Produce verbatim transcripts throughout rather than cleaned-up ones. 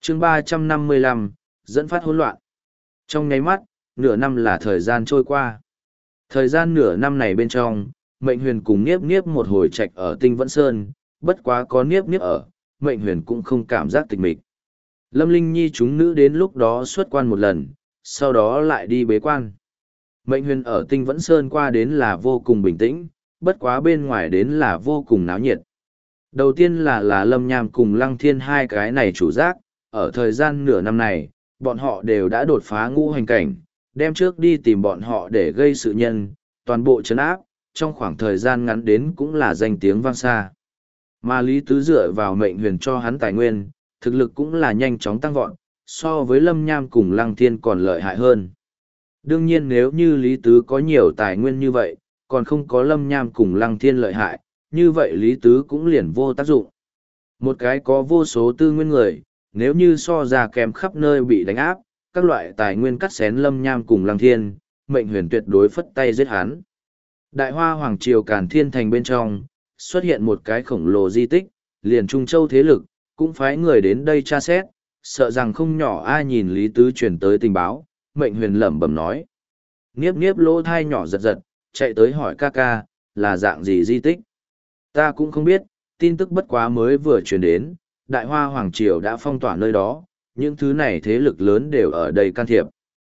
chương ba trăm năm mươi lăm, dẫn phát hỗn loạn. Trong nháy mắt, nửa năm là thời gian trôi qua. Thời gian nửa năm này bên trong, Mệnh Huyền cùng Niếp Niếp một hồi trạch ở Tinh Vẫn Sơn, bất quá có Niếp Niếp ở, Mệnh Huyền cũng không cảm giác tịch mịch. Lâm Linh Nhi chúng nữ đến lúc đó xuất quan một lần, sau đó lại đi bế quan. Mệnh Huyền ở Tinh Vẫn Sơn qua đến là vô cùng bình tĩnh, bất quá bên ngoài đến là vô cùng náo nhiệt. Đầu tiên là là Lâm Nham cùng Lăng Thiên hai cái này chủ giác, ở thời gian nửa năm này, bọn họ đều đã đột phá ngũ hành cảnh, đem trước đi tìm bọn họ để gây sự nhân, toàn bộ trấn áp, trong khoảng thời gian ngắn đến cũng là danh tiếng vang xa. Mà Lý Tứ dựa vào Mệnh Huyền cho hắn tài nguyên, thực lực cũng là nhanh chóng tăng vọt, so với Lâm Nham cùng Lăng Thiên còn lợi hại hơn. Đương nhiên nếu như Lý Tứ có nhiều tài nguyên như vậy, còn không có Lâm Nham cùng Lăng Thiên lợi hại, như vậy Lý Tứ cũng liền vô tác dụng. Một cái có vô số tư nguyên người, nếu như so ra kém khắp nơi bị đánh áp, các loại tài nguyên cắt xén Lâm Nham cùng Lăng Thiên, Mệnh Huyền tuyệt đối phất tay giết hắn. Đại Hoa Hoàng Triều Càn Thiên Thành bên trong, xuất hiện một cái khổng lồ di tích, liền Trung Châu thế lực, cũng phái người đến đây tra xét, sợ rằng không nhỏ ai nhìn Lý Tứ truyền tới tình báo, Mệnh Huyền lẩm bẩm nói. Niếp Niếp lỗ thai nhỏ giật giật, chạy tới hỏi ca ca, là dạng gì di tích? Ta cũng không biết, tin tức bất quá mới vừa truyền đến, Đại Hoa Hoàng Triều đã phong tỏa nơi đó, những thứ này thế lực lớn đều ở đây can thiệp.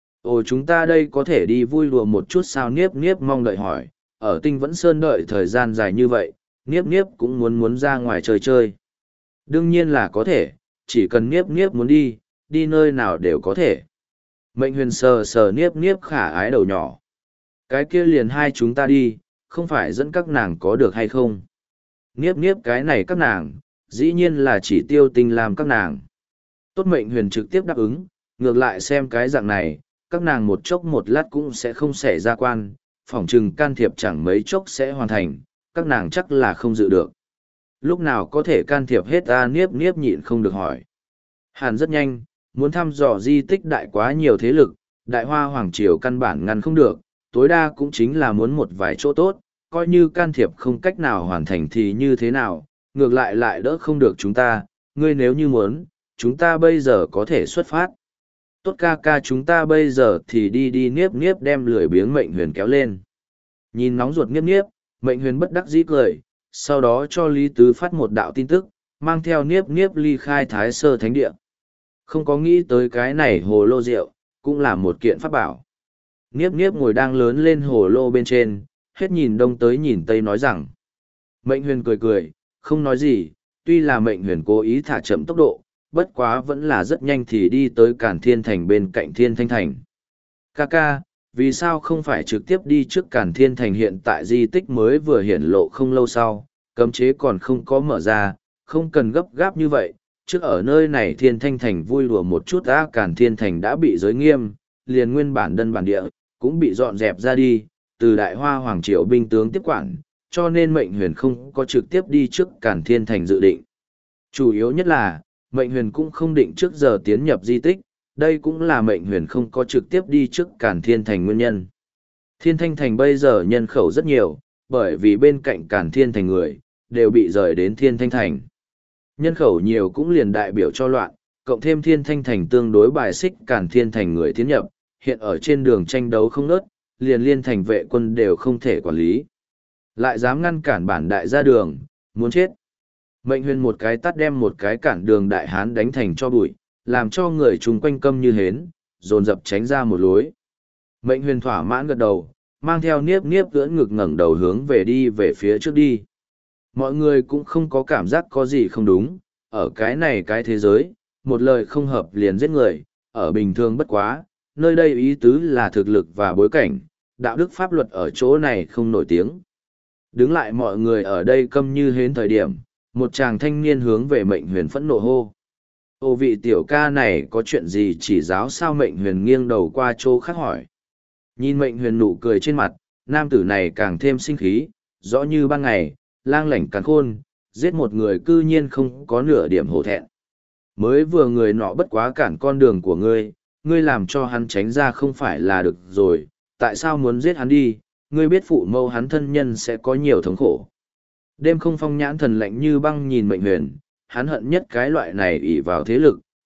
Ồ chúng ta đây có thể đi vui đùa một chút sao? Niếp Niếp mong đợi hỏi, ở Tinh Vẫn Sơn đợi thời gian dài như vậy, Niếp Niếp cũng muốn muốn ra ngoài chơi chơi. Đương nhiên là có thể, chỉ cần Niếp Niếp muốn đi, đi nơi nào đều có thể. Mệnh Huyền sờ sờ Niếp Niếp khả ái đầu nhỏ. Cái kia liền hai chúng ta đi, không phải dẫn các nàng có được hay không? Niếp Niếp cái này các nàng, dĩ nhiên là chỉ Tiêu Tinh làm các nàng. Tốt, Mệnh Huyền trực tiếp đáp ứng, ngược lại xem cái dạng này, các nàng một chốc một lát cũng sẽ không xảy ra quan, phỏng chừng can thiệp chẳng mấy chốc sẽ hoàn thành, các nàng chắc là không dự được. Lúc nào có thể can thiệp hết ta? Niếp Niếp nhịn không được hỏi. Hàn rất nhanh, muốn thăm dò di tích đại quá nhiều thế lực, Đại Hoa Hoàng Triều căn bản ngăn không được, tối đa cũng chính là muốn một vài chỗ tốt, coi như can thiệp không cách nào hoàn thành thì như thế nào, ngược lại lại đỡ không được chúng ta, ngươi nếu như muốn, chúng ta bây giờ có thể xuất phát. Tốt ca ca, chúng ta bây giờ thì đi đi. Niếp Niếp đem lười biếng Mệnh Huyền kéo lên. Nhìn nóng ruột Niếp Niếp, Mệnh Huyền bất đắc dĩ cười, sau đó cho Lý Tứ phát một đạo tin tức, mang theo Niếp Niếp ly khai Thái Sơ Thánh Địa. Không có nghĩ tới cái này hồ lô rượu, cũng là một kiện pháp bảo. Niếp Niếp ngồi đang lớn lên hồ lô bên trên, hết nhìn đông tới nhìn tây nói rằng. Mệnh Huyền cười cười, không nói gì, tuy là Mệnh Huyền cố ý thả chậm tốc độ, bất quá vẫn là rất nhanh thì đi tới Càn Thiên Thành bên cạnh Thiên Thanh Thành. Ca ca, vì sao không phải trực tiếp đi trước Càn Thiên Thành? Hiện tại di tích mới vừa hiển lộ không lâu sau, cấm chế còn không có mở ra, không cần gấp gáp như vậy, trước ở nơi này Thiên Thanh Thành vui đùa một chút đã. Càn Thiên Thành đã bị giới nghiêm, liền nguyên bản đơn bản địa, cũng bị dọn dẹp ra đi, từ Đại Hoa Hoàng Triều binh tướng tiếp quản, cho nên Mệnh Huyền không có trực tiếp đi trước Càn Thiên Thành dự định. Chủ yếu nhất là, Mệnh Huyền cũng không định trước giờ tiến nhập di tích, đây cũng là Mệnh Huyền không có trực tiếp đi trước Càn Thiên Thành nguyên nhân. Thiên Thanh Thành bây giờ nhân khẩu rất nhiều, bởi vì bên cạnh Càn Thiên Thành người, đều bị rời đến Thiên Thanh Thành. Nhân khẩu nhiều cũng liền đại biểu cho loạn, cộng thêm Thiên Thanh Thành tương đối bài xích Càn Thiên Thành người tiến nhập, hiện ở trên đường tranh đấu không ngớt, liền liên thành vệ quân đều không thể quản lý. Lại dám ngăn cản bản đại ra đường, muốn chết. Mệnh Huyền một cái tắt đem một cái cản đường đại hán đánh thành cho bụi, làm cho người chung quanh câm như hến, dồn dập tránh ra một lối. Mệnh Huyền thỏa mãn gật đầu, mang theo Niếp Niếp ưỡn ngực ngẩng đầu hướng về đi về phía trước đi. Mọi người cũng không có cảm giác có gì không đúng, ở cái này cái thế giới, một lời không hợp liền giết người, ở bình thường bất quá, nơi đây ý tứ là thực lực và bối cảnh, đạo đức pháp luật ở chỗ này không nổi tiếng. Đứng lại mọi người ở đây câm như hến thời điểm, một chàng thanh niên hướng về Mệnh Huyền phẫn nộ hô. Ô vị tiểu ca này có chuyện gì chỉ giáo sao? Mệnh Huyền nghiêng đầu qua chỗ khác hỏi. Nhìn Mệnh Huyền nụ cười trên mặt, nam tử này càng thêm sinh khí, rõ như ban ngày, lang lảnh càn khôn, giết một người cư nhiên không có nửa điểm hổ thẹn. Mới vừa người nọ bất quá cản con đường của ngươi, ngươi làm cho hắn tránh ra không phải là được rồi, tại sao muốn giết hắn đi? Ngươi biết phụ mâu hắn thân nhân sẽ có nhiều thống khổ. Đêm Không Phong nhãn thần lạnh như băng nhìn Mệnh Huyền, hắn hận nhất cái loại này ỷ vào thế lực,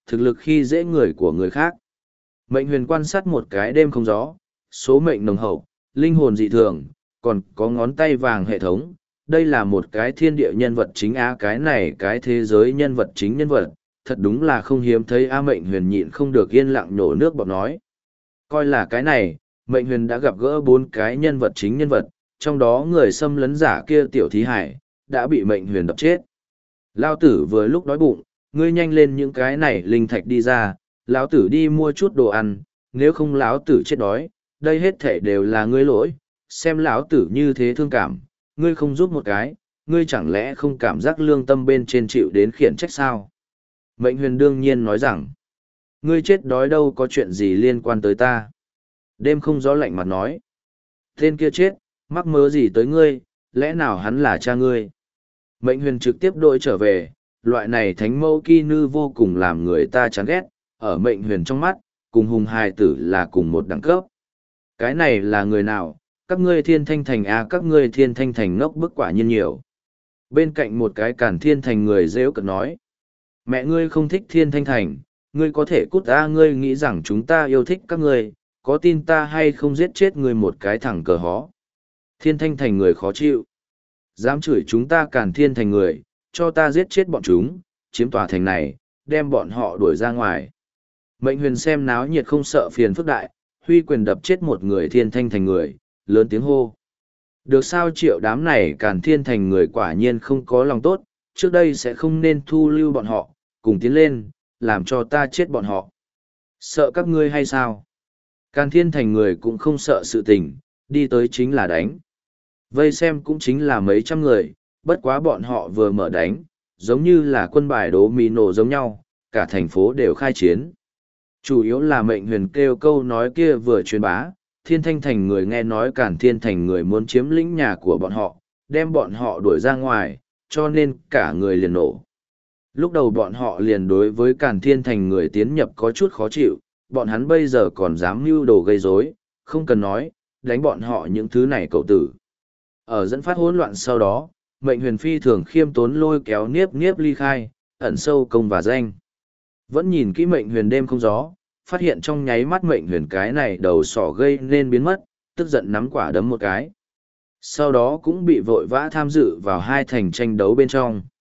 thực lực khi dễ người của người khác. Mệnh huyền quan sát một cái đêm không gió, số mệnh nồng hậu, linh hồn dị thường, còn có ngón tay vàng hệ thống. Đây là một cái thiên địa nhân vật chính á, cái này cái thế giới nhân vật chính nhân vật, thật đúng là không hiếm thấy a. Mệnh huyền nhịn không được yên lặng nhổ nước bọt nói. Coi là cái này, mệnh huyền đã gặp gỡ bốn cái nhân vật chính nhân vật, trong đó người xâm lấn giả kia tiểu thí hải, đã bị mệnh huyền đập chết. Lao tử vừa lúc đói bụng, ngươi nhanh lên những cái này linh thạch đi ra, lão tử đi mua chút đồ ăn, nếu không lão tử chết đói, đây hết thể đều là ngươi lỗi, xem lão tử như thế thương cảm, ngươi không giúp một cái, ngươi chẳng lẽ không cảm giác lương tâm bên trên chịu đến khiển trách sao? Mệnh huyền đương nhiên nói rằng, ngươi chết đói đâu có chuyện gì liên quan tới ta. Đêm không gió lạnh mặt nói, tên kia chết, mắc mớ gì tới ngươi, lẽ nào hắn là cha ngươi? Mệnh huyền trực tiếp đội trở về, loại này thánh mẫu kỳ nư vô cùng làm người ta chán ghét, ở mệnh huyền trong mắt, cùng hùng hài tử là cùng một đẳng cấp. Cái này là người nào? Các ngươi thiên thanh thành à, các ngươi thiên thanh thành ngốc bức quả nhiên nhiều. Bên cạnh một cái cản thiên thành người rêu cực nói, mẹ ngươi không thích thiên thanh thành, ngươi có thể cút ra, ngươi nghĩ rằng chúng ta yêu thích các ngươi, có tin ta hay không giết chết ngươi một cái thẳng cờ hó. Thiên thanh thành người khó chịu. Dám chửi chúng ta cản thiên thành người, cho ta giết chết bọn chúng, chiếm tòa thành này, đem bọn họ đuổi ra ngoài. Mệnh huyền xem náo nhiệt không sợ phiền phức đại, huy quyền đập chết một người thiên thanh thành người, lớn tiếng hô. Được sao triệu đám này cản thiên thành người quả nhiên không có lòng tốt, trước đây sẽ không nên thu lưu bọn họ, cùng tiến lên, làm cho ta chết bọn họ. Sợ các ngươi hay sao? Càn thiên thành người cũng không sợ sự tình, đi tới chính là đánh. Vây xem cũng chính là mấy trăm người, bất quá bọn họ vừa mở đánh, giống như là quân bài đố mì nổ giống nhau, cả thành phố đều khai chiến. Chủ yếu là mệnh huyền kêu câu nói kia vừa truyền bá, thiên thanh thành người nghe nói cản thiên thành người muốn chiếm lĩnh nhà của bọn họ, đem bọn họ đuổi ra ngoài, cho nên cả người liền nổ. Lúc đầu bọn họ liền đối với cản thiên thành người tiến nhập có chút khó chịu, bọn hắn bây giờ còn dám mưu đồ gây rối, không cần nói, đánh bọn họ những thứ này cậu tử. Ở dẫn phát hỗn loạn sau đó, mệnh huyền phi thường khiêm tốn lôi kéo niếp niếp ly khai, ẩn sâu công và danh. Vẫn nhìn kỹ mệnh huyền đêm không gió, phát hiện trong nháy mắt mệnh huyền cái này đầu sỏ gây nên biến mất, tức giận nắm quả đấm một cái. Sau đó cũng bị vội vã tham dự vào hai thành tranh đấu bên trong.